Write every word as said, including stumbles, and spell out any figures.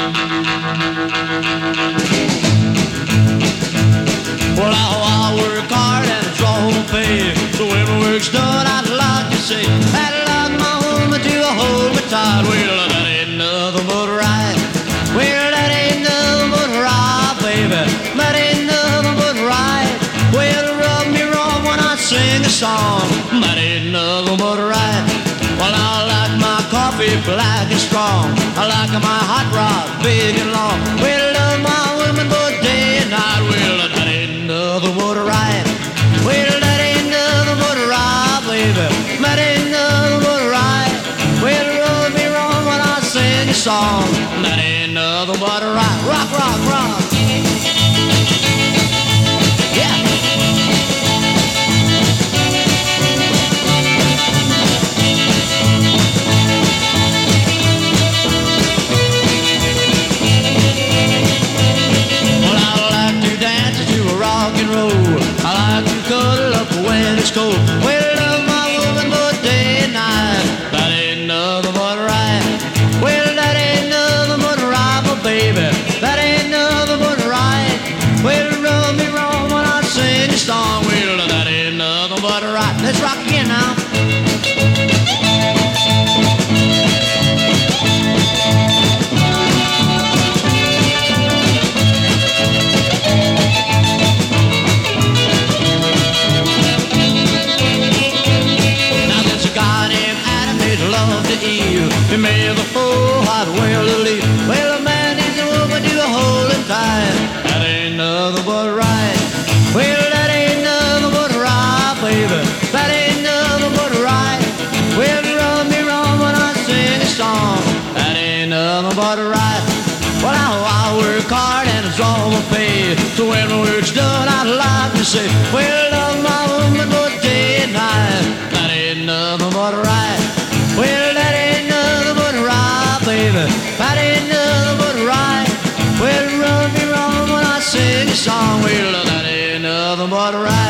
Well, I, I work hard and it's all pay. So when my work's done, I'd like to say I'd like my woman to hold me tight. Well, that ain't nothing but right. Well, that ain't nothing but right, baby. That ain't nothing but right. Well, rub me wrong when I sing a song. That ain't nothing but right. Well, I like my coffee black and strong. I like my hot rod big and long. Well, love my woman both day and night. Well, that ain't nothing but right. Well, that ain't nothing but right, baby. That ain't nothing but right. Well, rub me wrong when I sing a song. That ain't nothing but right. Rock, rock, rock. Yeah. I like to cuddle up when it's cold. Well, love my woman both day and night. That ain't nothing but right. Well, that ain't nothing but right, my baby. That ain't nothing but right. Well, rub me wrong when I sing a song. Well, that ain't nothing but right. Let's rock again now. He made the whole hot world to leave. Well, a man needs a woman to hold him tight. That ain't nothing but right. Well, that ain't nothing but right, baby. That ain't nothing but right. Well, rub me wrong when I sing a song. That ain't nothing but right. Well, I, I work hard and it's all my pay. So when my work's done, I'd like to say, well, love my woman both day and night. That ain't nothing but right. Well, that ain't nothing but right, baby. That ain't nothing but right. Well, rub me wrong when I sing a song. Well, that ain't nothing but right.